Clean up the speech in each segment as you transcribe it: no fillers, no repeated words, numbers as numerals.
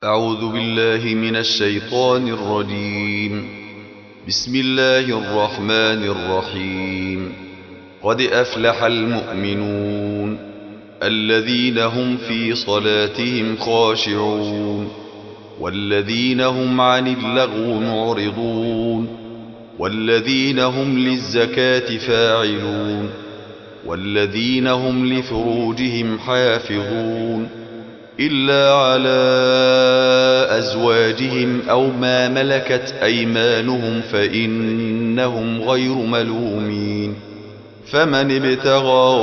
أعوذ بالله من الشيطان الرجيم. بسم الله الرحمن الرحيم. قد أفلح المؤمنون الذين هم في صلاتهم خاشعون والذين هم عن اللغو معرضون والذين هم للزكاة فاعلون والذين هم لفروجهم حافظون إلا على أزواجهم أو ما ملكت أيمانهم فإنهم غير ملومين. فمن ابتغى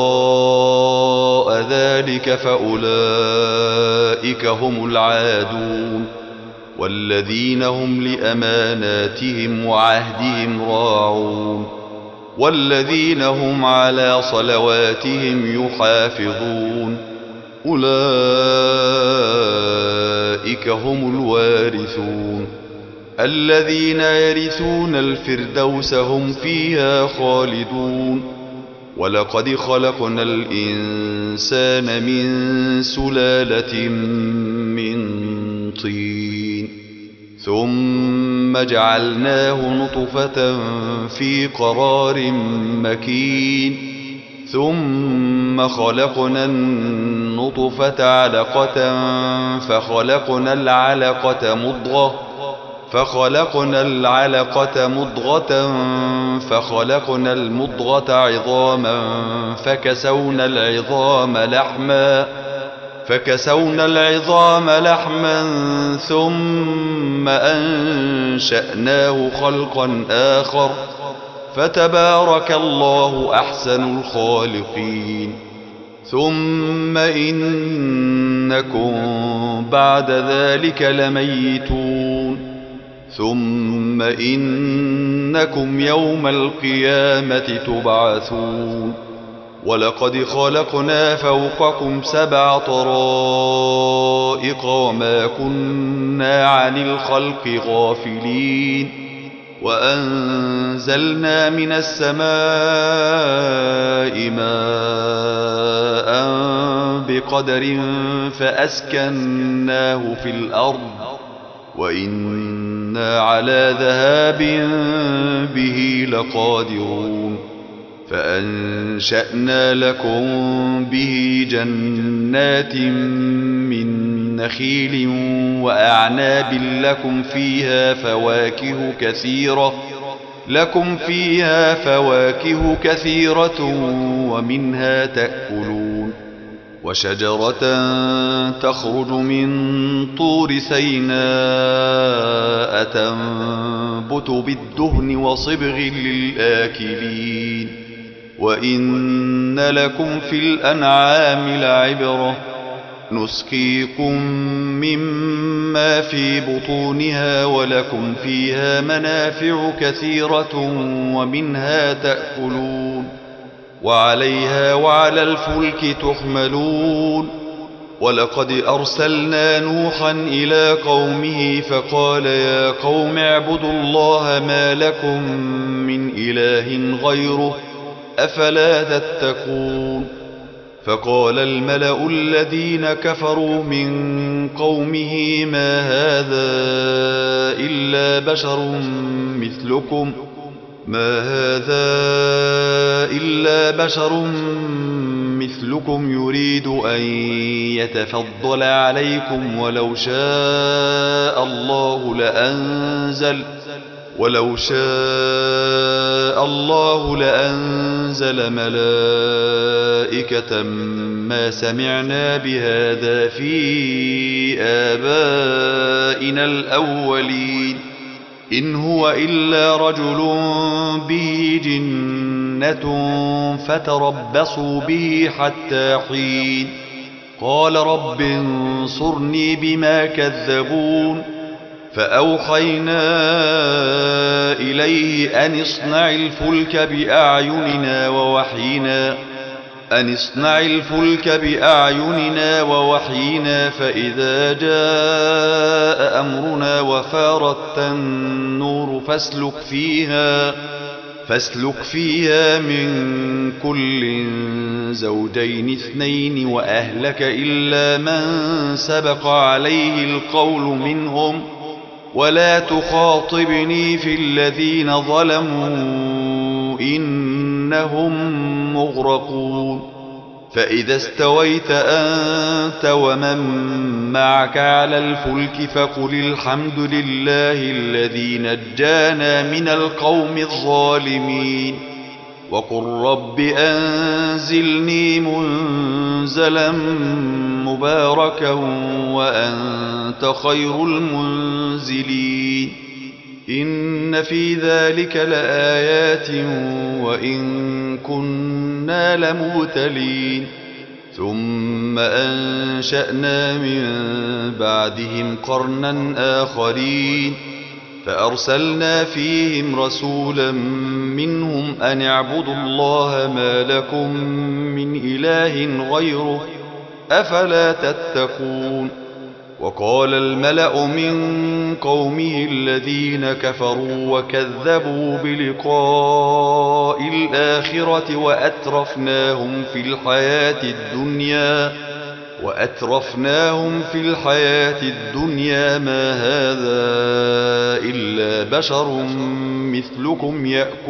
وراء ذلك فأولئك هم العادون والذين هم لأماناتهم وعهدهم راعون والذين هم على صلواتهم يحافظون أولئك هم الوارثون الذين يرثون الفردوس هم فيها خالدون. ولقد خلقنا الإنسان من سلالة من طين ثم جعلناه نطفة في قرار مكين ثم خلقنا النطفة علقة فخلقنا العلقة مضغة فخلقنا المضغة عظاما فكسونا العظام لحما ثم أنشأناه خلقا آخر فتبارك الله أحسن الخالقين. ثم إنكم بعد ذلك لميتون ثم إنكم يوم القيامة تبعثون. ولقد خلقنا فوقكم 7 طرائق وما كنا عن الخلق غافلين وأنزلنا من السماء ماء بقدر فأسكناه في الأرض وإنا على ذهاب به لقادرون. فأنشأنا لكم به جنات من نخيل وأعناب لكم فيها فواكه كثيرة ومنها تأكلون. وشجرة تخرج من طور سيناء تنبت بالدهن وصبغ للآكلين. وإن لكم في الأنعام لعبرة نسقيكم مما في بطونها ولكم فيها منافع كثيرة ومنها تأكلون وعليها وعلى الفلك تحملون. ولقد أرسلنا نوحا إلى قومه فقال يا قوم اعبدوا الله ما لكم من إله غيره أفلا تتقون. فقال الملأ الذين كفروا من قومه ما هذا إلا بشر مثلكم يريد أن يتفضل عليكم ولو شاء الله لأنزل ملائكة ما سمعنا بهذا في آبائنا الأولين إن هو إلا رجل به جنة فتربصوا به حتى حين. قال رب انصرني بما كذبون. فأوحينا إليه أن اصنع الفلك بأعيننا ووحينا فإذا جاء أمرنا وفارت النور فاسلك فيها من كل زوجين اثنين وأهلك إلا من سبق عليه القول منهم ولا تخاطبني في الذين ظلموا إنهم مغرقون فإذا استويت أنت ومن معك على الفلك فقل الحمد لله الذي نجانا من القوم الظالمين وقل رب أنزلني منزلا مباركا وأنت خير المنزلين إن في ذلك لآيات وإن كنا لمبتلين ثم أنشأنا من بعدهم قرنا آخرين فأرسلنا فيهم رسولا منهم أن اعبدوا الله ما لكم من إله غيره أفلا تتقون وقال الملأ من قومه الذين كفروا وكذبوا بلقاء الآخرة وأترفناهم في الحياة الدنيا ما هذا إلا بشر مثلكم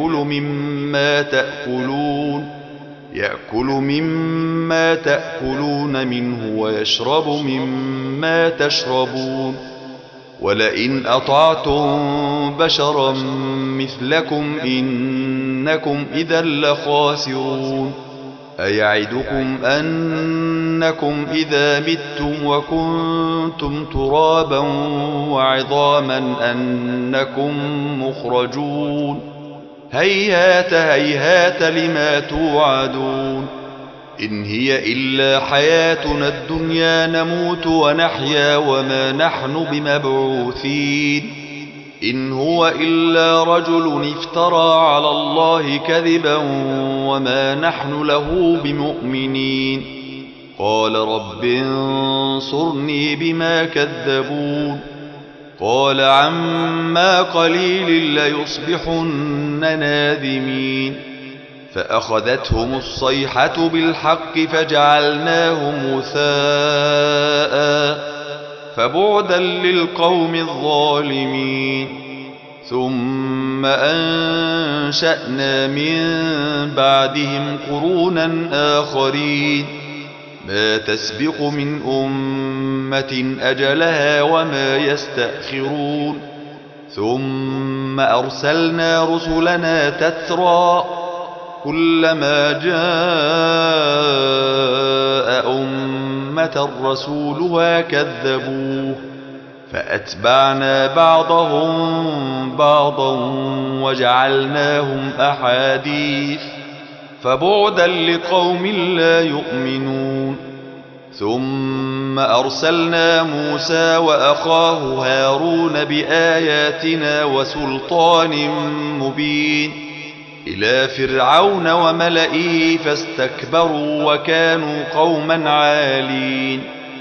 يأكل مما تأكلون منه ويشرب مما تشربون ولئن أطعتم بشرا مثلكم إنكم إذا لخاسرون أيعدكم أنكم إذا متم وكنتم ترابا وعظاما أنكم مخرجون هيهات هيهات لما توعدون إن هي إلا حياتنا الدنيا نموت ونحيا وما نحن بمبعوثين إن هو إلا رجل افترى على الله كذبا وما نحن له بمؤمنين قال رب انصرني بما كذبون قال عما قليل ليصبحن نادمين فأخذتهم الصيحة بالحق فجعلناهم غثاء فبعدا للقوم الظالمين ثم أنشأنا من بعدهم قرونا آخرين ما تسبق من أمة أجلها وما يستأخرون ثم أرسلنا رسلنا تترى كلما جاء أمة رسولها كذبوه فأتبعنا بعضهم بعضا وجعلناهم أحاديث فبعدا لقوم لا يؤمنون ثم أرسلنا موسى وأخاه هارون بآياتنا وسلطان مبين إلى فرعون وملئه فاستكبروا وكانوا قوما عالين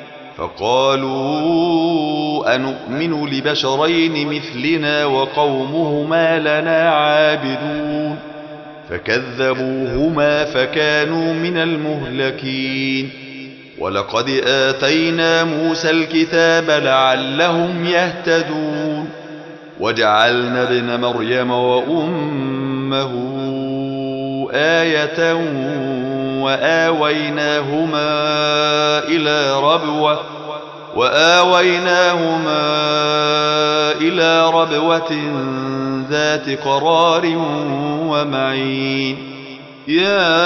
فقالوا أنؤمن لبشرين مثلنا وقومهما لنا عابدون فكذبوهما فكانوا من المهلكين ولقد آتينا موسى الكتاب لعلهم يهتدون وجعلنا ابن مريم وأمه آية وآويناهما إلى ربوة ذات قرار ومعين يا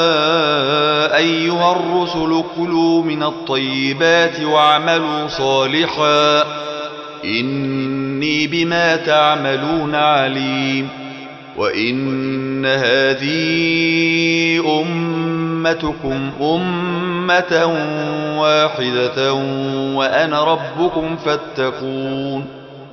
أيها الرسل كلوا من الطيبات واعملوا صالحا إني بما تعملون عليم وإن هذه أمتكم أمة واحدة وأنا ربكم فاتقون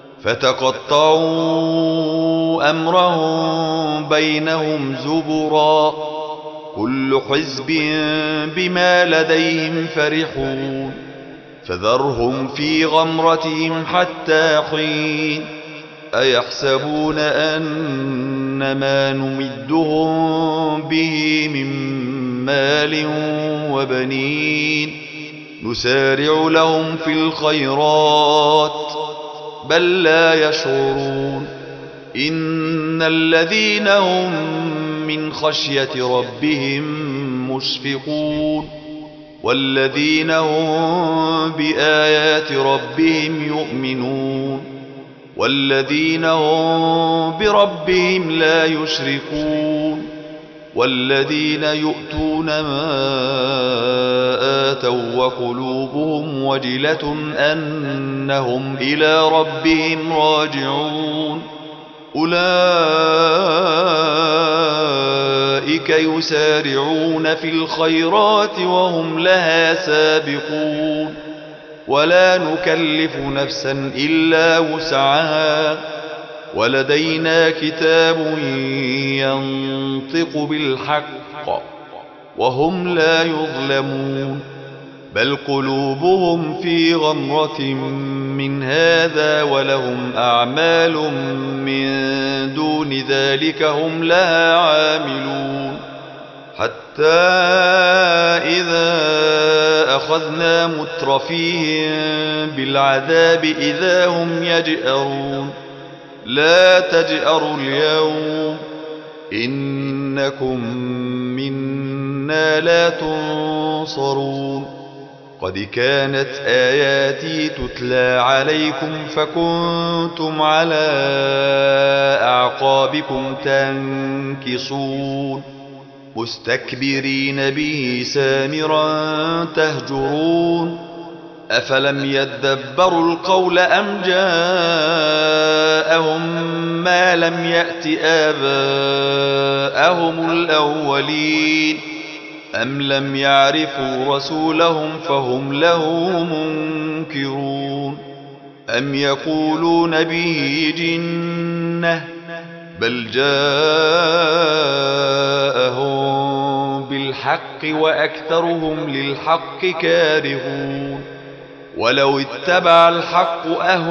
فتقطعوا أمرهم بينهم زبرا كل حزب بما لديهم فرحون فذرهم في غمرتهم حتى حين أيحسبون أن ما نمدهم به من مال وبنين نسارع لهم في الخيرات بل لا يشعرون إن الذين هم من خشية ربهم مشفقون والذين هم بآيات ربهم يؤمنون والذين هم بربهم لا يشركون والذين يؤتون ما آتوا وقلوبهم وجلة أنهم إلى ربهم راجعون أولئك يسارعون في الخيرات وهم لها سابقون ولا نكلف نفسا إلا وسعها ولدينا كتاب ينطق بالحق وهم لا يظلمون بل قلوبهم في غمرة من هذا ولهم أعمال من دون ذلك هم لها عاملون حتى إذا أخذنا مترفيهم بالعذاب إذا هم يجأرون لا تجأروا اليوم إنكم منا لا تنصرون قد كانت آياتي تتلى عليكم فكنتم على أعقابكم تنكصون مستكبرين به سامرا تهجرون أفلم يدبروا القول أم جاءهم ما لم يأت آباءهم الأولين أم لم يعرفوا رسولهم فهم له منكرون أم يقولون به جنة بل جاءهم بالحق وأكثرهم للحق كارهون ولو اتبع الحق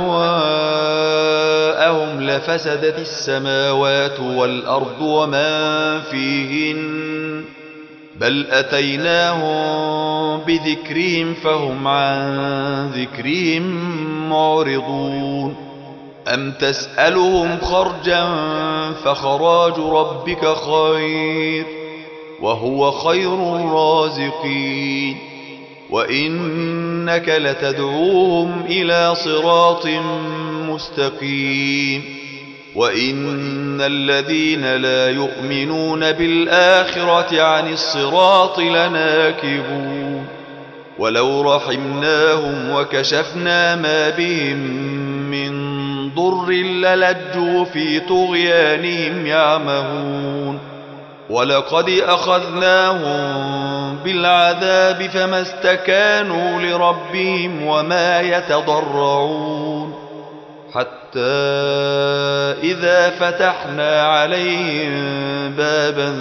أهواءهم لفسدت السماوات والأرض ومن فيهن بل أتيناهم بذكرهم فهم عن ذكرهم معرضون أم تسألهم خرجا فخراج ربك خير وهو خير الرازقين وإنك لتدعوهم إلى صراط مستقيم وإن الذين لا يؤمنون بالآخرة عن الصراط لناكبون ولو رحمناهم وكشفنا ما بهم من ضر للجوا في طغيانهم يعمهون ولقد أخذناهم بالعذاب فما استكانوا لربهم وما يتضرعون حتى إذا فتحنا عليهم بابا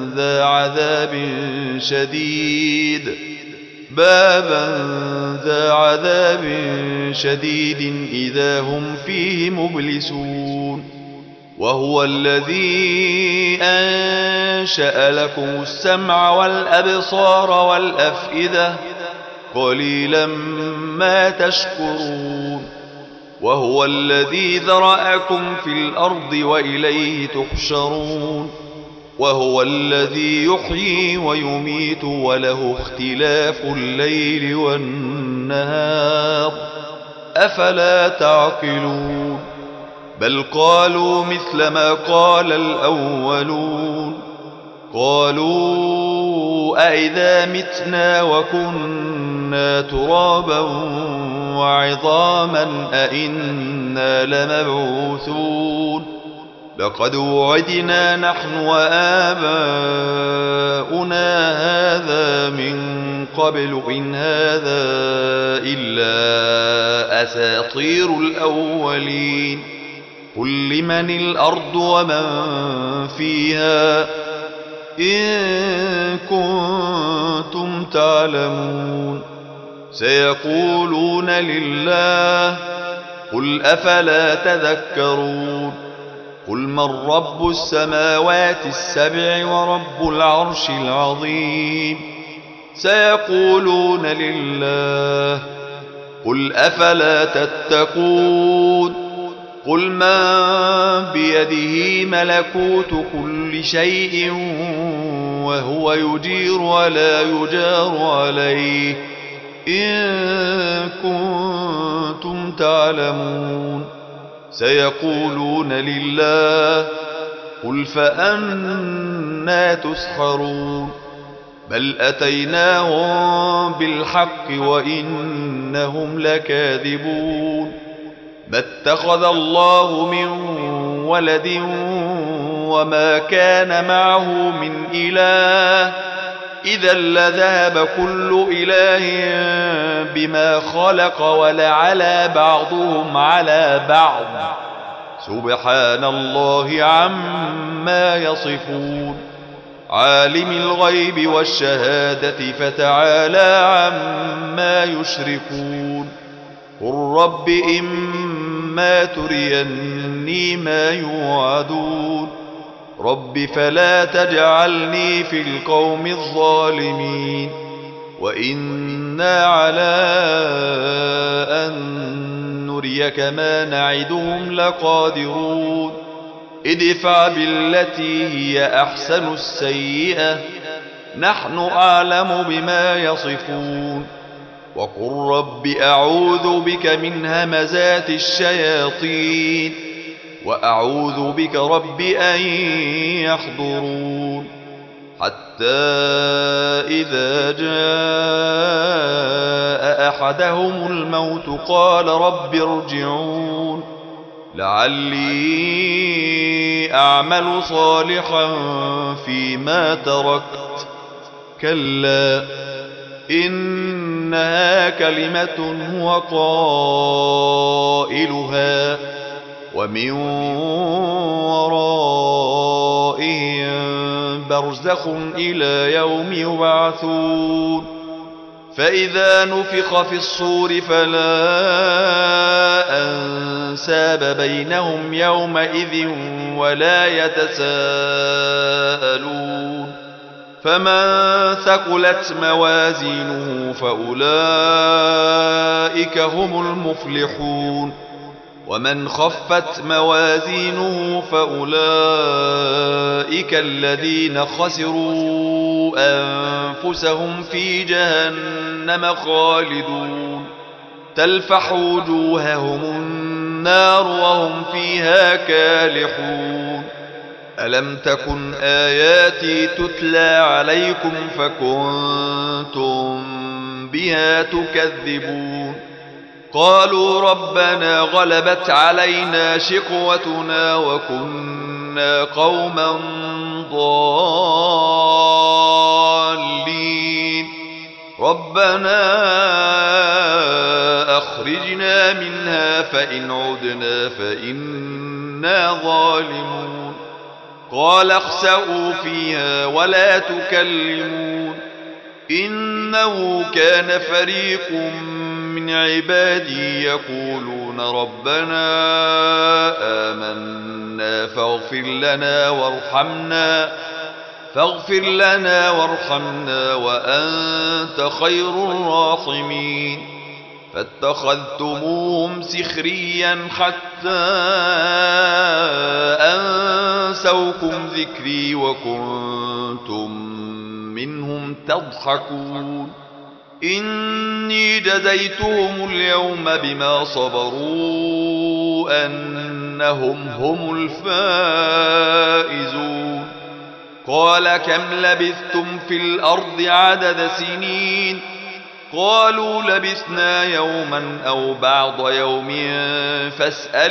ذا عذاب شديد إذا هم فيه مبلسون وهو الذي أنشأ لكم السمع والأبصار والأفئدة قليلا ما تشكرون وهو الذي ذرأكم في الأرض وإليه تحشرون وهو الذي يحيي ويميت وله اختلاف الليل والنهار أفلا تعقلون بل قالوا مثل ما قال الأولون قالوا أئذا متنا وكنا ترابا وعظاما أئنا لمبعوثون لقد وعدنا نحن وآباؤنا هذا من قبل إن هذا إلا أساطير الأولين قل لمن الأرض ومن فيها إن كنتم تعلمون سيقولون لله قل أفلا تذكرون قل من رب السماوات السبع ورب العرش العظيم سيقولون لله قل أفلا تتقون قل من بيده ملكوت كل شيء وهو يجير ولا يجار عليه إن كنتم تعلمون سيقولون لله قل فأنى تسحرون بل أتيناهم بالحق وإنهم لكاذبون ما اتخذ الله من ولد وما كان معه من إله إذا لذهب كل إله بما خلق ولعلى بعضهم على بعض سبحان الله عما يصفون عالم الغيب والشهادة فتعالى عما يشركون قل رب إما تريني ما يوعدون رب فلا تجعلني في القوم الظالمين وإنا على أن نريك ما نعدهم لقادرون ادفع بالتي هي أحسن السيئة نحن أعلم بما يصفون وقل رب أعوذ بك من همزات الشياطين وأعوذ بك رب أن يحضرون حتى إذا جاء أحدهم الموت قال رب ارجعون لعلي أعمل صالحا فيما تركت كلا إنها كلمة هو قائلها ومن ورائهم برزخ إلى يوم يبعثون فإذا نفخ في الصور فلا أنساب بينهم يومئذ ولا يتساءلون فمن ثقلت موازينه فأولئك هم المفلحون ومن خفت موازينه فأولئك الذين خسروا أنفسهم في جهنم خالدون تلفح وجوههم النار وهم فيها كالحون ألم تكن آياتي تتلى عليكم فكنتم بها تكذبون قالوا ربنا غلبت علينا شقوتنا وكنا قوما ضالين ربنا أخرجنا منها فإن عدنا فإنا ظالمون قال اخسئوا فيها ولا تكلمون إنه كان فريق من عبادي يقولون ربنا آمنا فاغفر لنا وارحمنا وأنت خير الراحمين فاتخذتموهم سخريا حتى أنسوكم ذكري وكنتم منهم تضحكون إني جزيتهم اليوم بما صبروا أنهم هم الفائزون قال كم لبثتم في الأرض عدد سنين قالوا لبثنا يوما أو بعض يوم فاسأل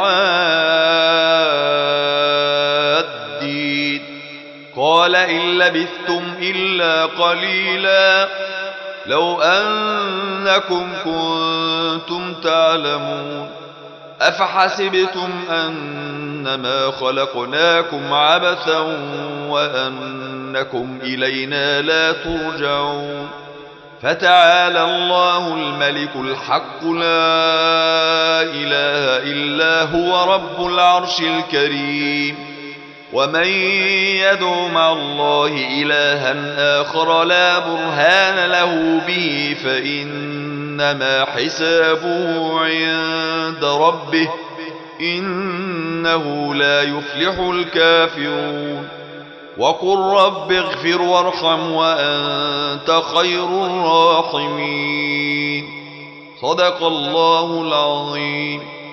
العادين قال إن لبثتم إلا قليلا لو أنكم كنتم تعلمون أفحسبتم أنما خلقناكم عبثا وأنكم إلينا لا ترجعون فتعالى الله الملك الحق لا إله إلا هو رب العرش الكريم. ومن يدع مع الله إلها آخر لا برهان له به فإنما حسابه عند ربه إنه لا يفلح الكافرون. وقل رب اغفر وارحم وأنت خير الراحمين. صدق الله العظيم.